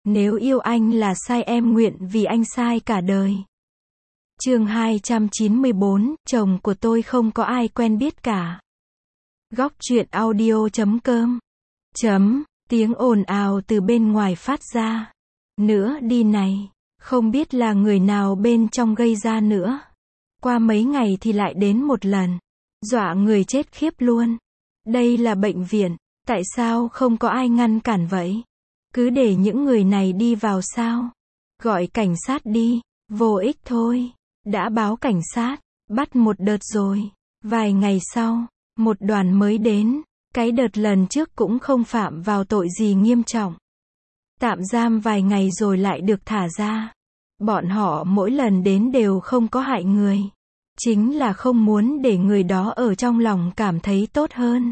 Nếu yêu anh là sai em nguyện vì anh sai cả đời. Chương 294, chồng của tôi không có ai quen biết cả. Góc truyện audio.com. Tiếng ồn ào từ bên ngoài phát ra. Nữa đi này, không biết là người nào bên trong gây ra nữa. Qua mấy ngày thì lại đến một lần. Dọa người chết khiếp luôn. Đây là bệnh viện, tại sao không có ai ngăn cản vậy? Cứ để những người này đi vào sao? Gọi cảnh sát đi, vô ích thôi. Đã báo cảnh sát, bắt một đợt rồi. Vài ngày sau, một đoàn mới đến. Cái đợt lần trước cũng không phạm vào tội gì nghiêm trọng. Tạm giam vài ngày rồi lại được thả ra. Bọn họ mỗi lần đến đều không có hại người. Chính là không muốn để người đó ở trong lòng cảm thấy tốt hơn.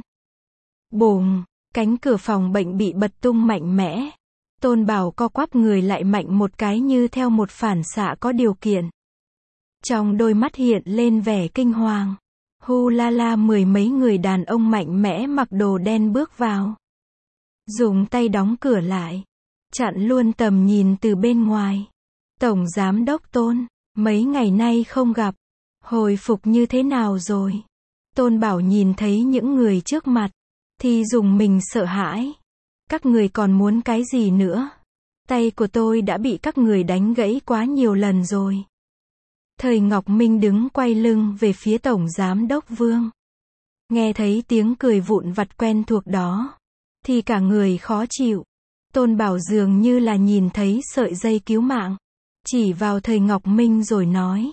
Bùm, cánh cửa phòng bệnh bị bật tung mạnh mẽ. Tôn Bảo co quắp người lại mạnh một cái như theo một phản xạ có điều kiện. Trong đôi mắt hiện lên vẻ kinh hoàng. Hu la la, mười mấy người đàn ông mạnh mẽ mặc đồ đen bước vào. Dùng tay đóng cửa lại. Chặn luôn tầm nhìn từ bên ngoài. Tổng Giám đốc Tôn, mấy ngày nay không gặp. Hồi phục như thế nào rồi? Tôn Bảo nhìn thấy những người trước mặt. Thì dùng mình sợ hãi. Các người còn muốn cái gì nữa? Tay của tôi đã bị các người đánh gãy quá nhiều lần rồi. Thời Ngọc Minh đứng quay lưng về phía Tổng Giám đốc Vương. Nghe thấy tiếng cười vụn vặt quen thuộc đó. Thì cả người khó chịu. Tôn Bảo dường như là nhìn thấy sợi dây cứu mạng. Chỉ vào Thời Ngọc Minh rồi nói.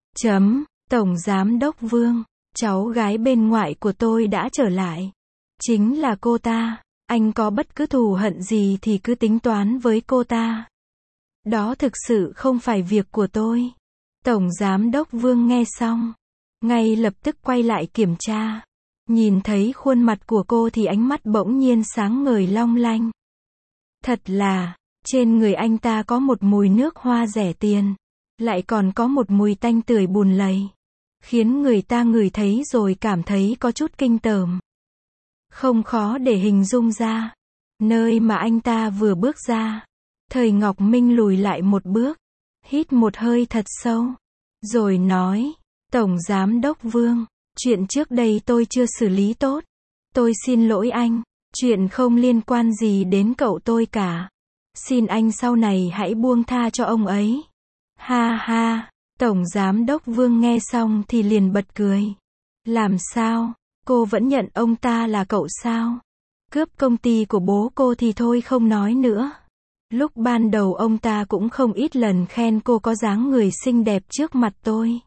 Tổng Giám đốc Vương, cháu gái bên ngoại của tôi đã trở lại. Chính là cô ta. Anh có bất cứ thù hận gì thì cứ tính toán với cô ta. Đó thực sự không phải việc của tôi. Tổng Giám đốc Vương nghe xong. Ngay lập tức quay lại kiểm tra. Nhìn thấy khuôn mặt của cô thì ánh mắt bỗng nhiên sáng ngời long lanh. Thật là, trên người anh ta có một mùi nước hoa rẻ tiền. Lại còn có một mùi tanh tưởi bùn lầy. Khiến người ta ngửi thấy rồi cảm thấy có chút kinh tởm. Không khó để hình dung ra. Nơi mà anh ta vừa bước ra. Thời Ngọc Minh lùi lại một bước. Hít một hơi thật sâu. Rồi nói. Tổng Giám đốc Vương. Chuyện trước đây tôi chưa xử lý tốt. Tôi xin lỗi anh. Chuyện không liên quan gì đến cậu tôi cả. Xin anh sau này hãy buông tha cho ông ấy. Ha ha. Tổng Giám đốc Vương nghe xong thì liền bật cười. Làm sao? Cô vẫn nhận ông ta là cậu sao? Cướp công ty của bố cô thì thôi không nói nữa. Lúc ban đầu ông ta cũng không ít lần khen cô có dáng người xinh đẹp trước mặt tôi.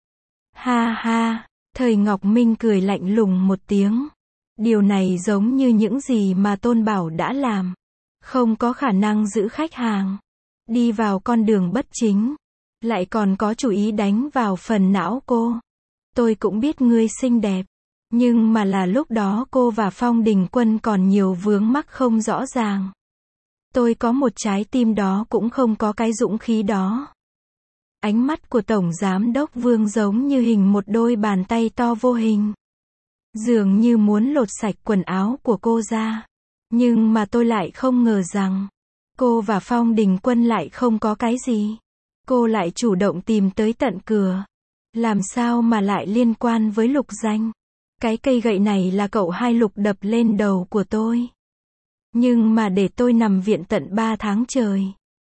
Ha ha, Thời Ngọc Minh cười lạnh lùng một tiếng. Điều này giống như những gì mà Tôn Bảo đã làm. Không có khả năng giữ khách hàng. Đi vào con đường bất chính. Lại còn có chủ ý đánh vào phần não cô. Tôi cũng biết ngươi xinh đẹp. Nhưng mà là lúc đó cô và Phong Đình Quân còn nhiều vướng mắc không rõ ràng. Tôi có một trái tim đó cũng không có cái dũng khí đó. Ánh mắt của Tổng Giám đốc Vương giống như hình một đôi bàn tay to vô hình. Dường như muốn lột sạch quần áo của cô ra. Nhưng mà tôi lại không ngờ rằng, cô và Phong Đình Quân lại không có cái gì. Cô lại chủ động tìm tới tận cửa. Làm sao mà lại liên quan với Lục Danh? Cái cây gậy này là cậu hai Lục đập lên đầu của tôi. Nhưng mà để tôi nằm viện tận 3 tháng trời.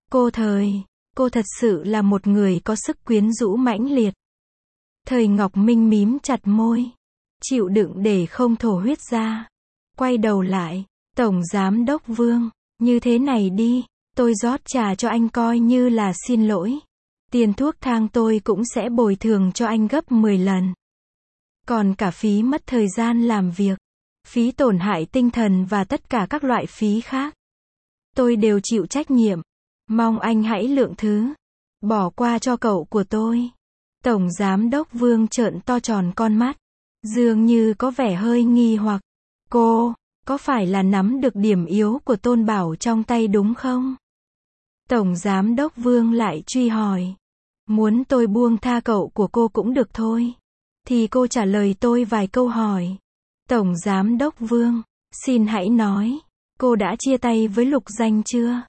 Cô thật sự là một người có sức quyến rũ mãnh liệt. Thời Ngọc Minh mím chặt môi. Chịu đựng để không thổ huyết ra. Quay đầu lại. Tổng Giám đốc Vương, như thế này đi. Tôi rót trà cho anh coi như là xin lỗi. Tiền thuốc thang tôi cũng sẽ bồi thường cho anh gấp 10 lần. Còn cả phí mất thời gian làm việc, phí tổn hại tinh thần và tất cả các loại phí khác. Tôi đều chịu trách nhiệm. Mong anh hãy lượng thứ. Bỏ qua cho cậu của tôi. Tổng Giám đốc Vương trợn to tròn con mắt. Dường như có vẻ hơi nghi hoặc. Cô, có phải là nắm được điểm yếu của Tôn Bảo trong tay đúng không? Tổng Giám đốc Vương lại truy hỏi. Muốn tôi buông tha cậu của cô cũng được thôi. Thì cô trả lời tôi vài câu hỏi. Tổng Giám đốc Vương, xin hãy nói, cô đã chia tay với Lục Danh chưa?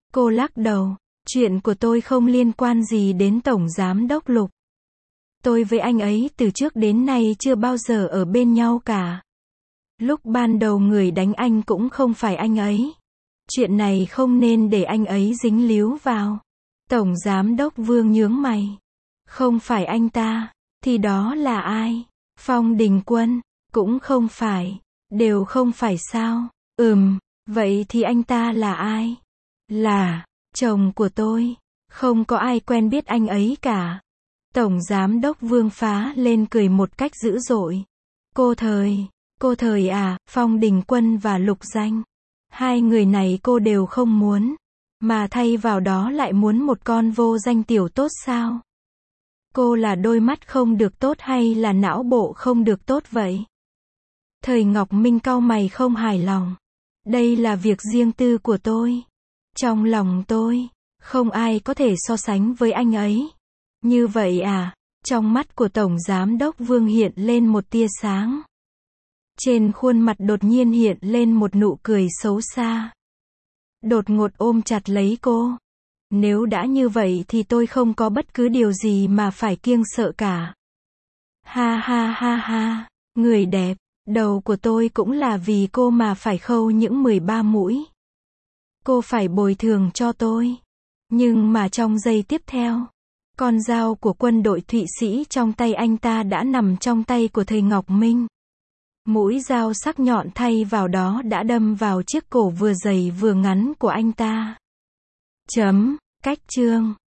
Cô lắc đầu. Chuyện của tôi không liên quan gì đến Tổng Giám đốc Lục. Tôi với anh ấy từ trước đến nay chưa bao giờ ở bên nhau cả. Lúc ban đầu người đánh anh cũng không phải anh ấy. Chuyện này không nên để anh ấy dính líu vào. Tổng Giám đốc Vương nhướng mày. Không phải anh ta, thì đó là ai? Phong Đình Quân, cũng không phải. Đều không phải sao? Vậy thì anh ta là ai? Là chồng của tôi. Không có ai quen biết anh ấy cả. Tổng Giám đốc Vương phá lên cười một cách dữ dội. Cô Thời à, Phong Đình Quân và Lục Danh. Hai người này cô đều không muốn. Mà thay vào đó lại muốn một con vô danh tiểu tốt sao? Cô là đôi mắt không được tốt hay là não bộ không được tốt vậy? Thời Ngọc Minh cau mày không hài lòng. Đây là việc riêng tư của tôi. Trong lòng tôi, không ai có thể so sánh với anh ấy. Như vậy à? Trong mắt của Tổng Giám đốc Vương hiện lên một tia sáng. Trên khuôn mặt đột nhiên hiện lên một nụ cười xấu xa. Đột ngột ôm chặt lấy cô. Nếu đã như vậy thì tôi không có bất cứ điều gì mà phải kiêng sợ cả. Ha ha ha ha, người đẹp, đầu của tôi cũng là vì cô mà phải khâu những 13 mũi. Cô phải bồi thường cho tôi. Nhưng mà trong giây tiếp theo, con dao của quân đội Thụy Sĩ trong tay anh ta đã nằm trong tay của thầy Ngọc Minh. Mũi dao sắc nhọn thay vào đó đã đâm vào chiếc cổ vừa dày vừa ngắn của anh ta. Cách chương